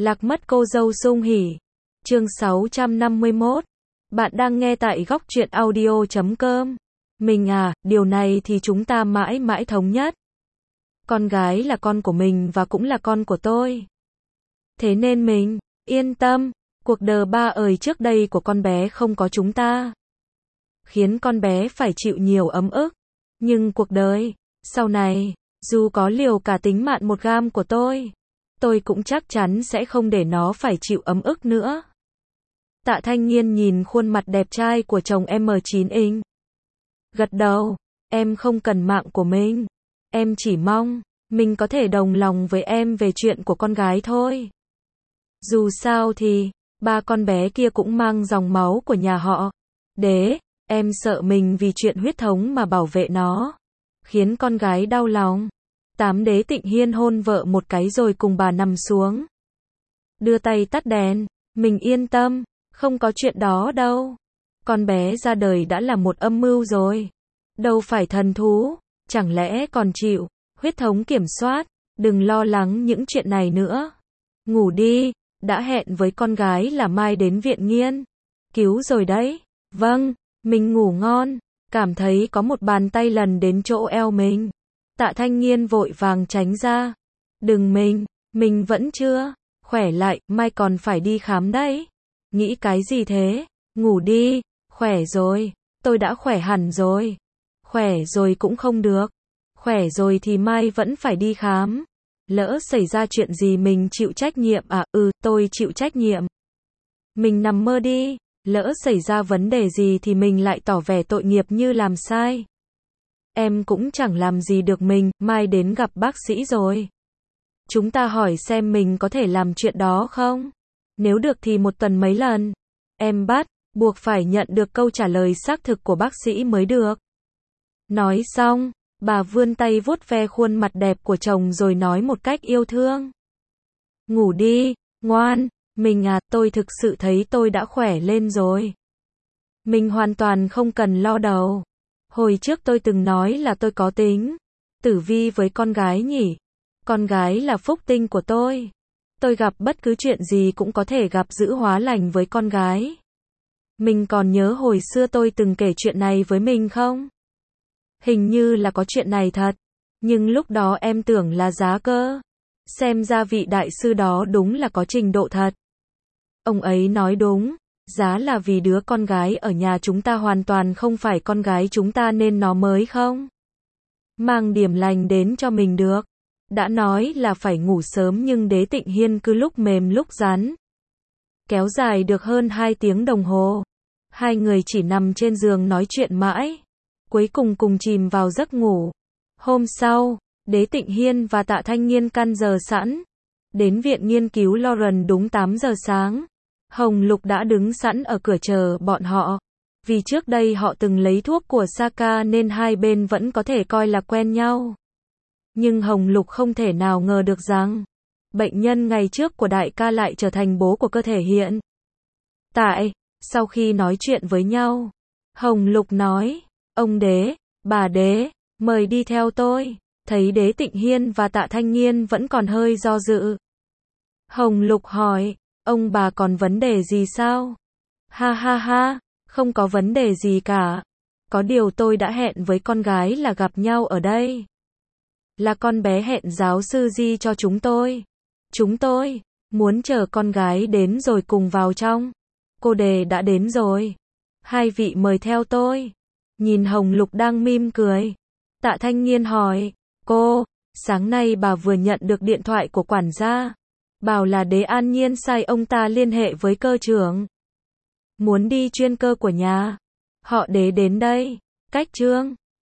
Lạc mất cô dâu sung hỉ. Chương 651. Bạn đang nghe tại góc truyện audio.com. Mình à, điều này thì chúng ta mãi mãi thống nhất. Con gái là con của mình và cũng là con của tôi. Thế nên mình, yên tâm, cuộc đời ba ơi trước đây của con bé không có chúng ta. Khiến con bé phải chịu nhiều ấm ức. Nhưng cuộc đời, sau này, dù có liều cả tính mạng 1 gam của tôi cũng chắc chắn sẽ không để nó phải chịu ấm ức nữa. Tạ Thanh Nghiên nhìn khuôn mặt đẹp trai của chồng M9 Inch. Gật đầu, em không cần mạng của mình. Em chỉ mong, mình có thể đồng lòng với em về chuyện của con gái thôi. Dù sao thì, ba con bé kia cũng mang dòng máu của nhà họ. Đế, em sợ mình vì chuyện huyết thống mà bảo vệ nó. Khiến con gái đau lòng. Đế Tịnh Hiên hôn vợ một cái rồi cùng bà nằm xuống. Đưa tay tắt đèn, mình yên tâm, không có chuyện đó đâu. Con bé ra đời đã là một âm mưu rồi. Đâu phải thần thú, chẳng lẽ còn chịu huyết thống kiểm soát, đừng lo lắng những chuyện này nữa. Ngủ đi, đã hẹn với con gái là mai đến viện nghiên cứu rồi đấy. Vâng, mình ngủ ngon, cảm thấy có một bàn tay lần đến chỗ eo mình. Tạ Thanh Nghiên vội vàng tránh ra. Đừng mình vẫn chưa khỏe lại, mai còn phải đi khám đấy. Nghĩ cái gì thế? Ngủ đi, khỏe rồi, tôi đã khỏe hẳn rồi. Khỏe rồi cũng không được. Khỏe rồi thì mai vẫn phải đi khám. Lỡ xảy ra chuyện gì mình chịu trách nhiệm à? Tôi chịu trách nhiệm. Mình nằm mơ đi, lỡ xảy ra vấn đề gì thì mình lại tỏ vẻ tội nghiệp như làm sai. Em cũng chẳng làm gì được mình, mai đến gặp bác sĩ rồi. Chúng ta hỏi xem mình có thể làm chuyện đó không? Nếu được thì 1 tuần mấy lần. Em buộc phải nhận được câu trả lời xác thực của bác sĩ mới được. Nói xong, bà vươn tay vuốt ve khuôn mặt đẹp của chồng rồi nói một cách yêu thương. Ngủ đi, ngoan, mình à, tôi thực sự thấy tôi đã khỏe lên rồi. Mình hoàn toàn không cần lo đầu. Hồi trước tôi từng nói là tôi có tính tử vi với con gái nhỉ. Con gái là phúc tinh của tôi. Tôi gặp bất cứ chuyện gì cũng có thể gặp giữ hóa lành với con gái. Mình còn nhớ hồi xưa tôi từng kể chuyện này với mình không? Hình như là có chuyện này thật. Nhưng lúc đó em tưởng là giá cơ. Xem ra vị đại sư đó đúng là có trình độ thật. Ông ấy nói đúng. Giá là vì đứa con gái ở nhà chúng ta hoàn toàn không phải con gái chúng ta nên nó mới không mang điểm lành đến cho mình được. Đã nói là phải ngủ sớm nhưng Đế Tịnh Hiên cứ lúc mềm lúc rắn. Kéo dài được hơn 2 tiếng đồng hồ. Hai người chỉ nằm trên giường nói chuyện mãi. Cuối cùng cùng chìm vào giấc ngủ. Hôm sau, Đế Tịnh Hiên và Tạ Thanh Nghiên căn giờ sẵn. Đến viện nghiên cứu Lauren đúng 8 giờ sáng. Hồng Lục đã đứng sẵn ở cửa chờ bọn họ. Vì trước đây họ từng lấy thuốc của Saka nên hai bên vẫn có thể coi là quen nhau. Nhưng Hồng Lục không thể nào ngờ được rằng bệnh nhân ngày trước của đại ca lại trở thành bố của cơ thể hiện tại. Sau khi nói chuyện với nhau, Hồng Lục nói, ông Đế, bà Đế, mời đi theo tôi. Thấy Đế Tịnh Hiên và Tạ Thanh Nghiên vẫn còn hơi do dự. Hồng Lục hỏi, ông bà còn vấn đề gì sao? Ha ha ha, không có vấn đề gì cả. Có điều tôi đã hẹn với con gái là gặp nhau ở đây. Là con bé hẹn giáo sư Di cho chúng tôi. Chúng tôi muốn chờ con gái đến rồi cùng vào trong. Cô Đề đã đến rồi. Hai vị mời theo tôi. Nhìn Hồng Lục đang mỉm cười. Tạ Thanh Nghiên hỏi, cô, sáng nay bà vừa nhận được điện thoại của quản gia. Bảo là Đế An Nhiên sai ông ta liên hệ với cơ trưởng. Muốn đi chuyên cơ của nhà họ Đế đến đây. Cách Trương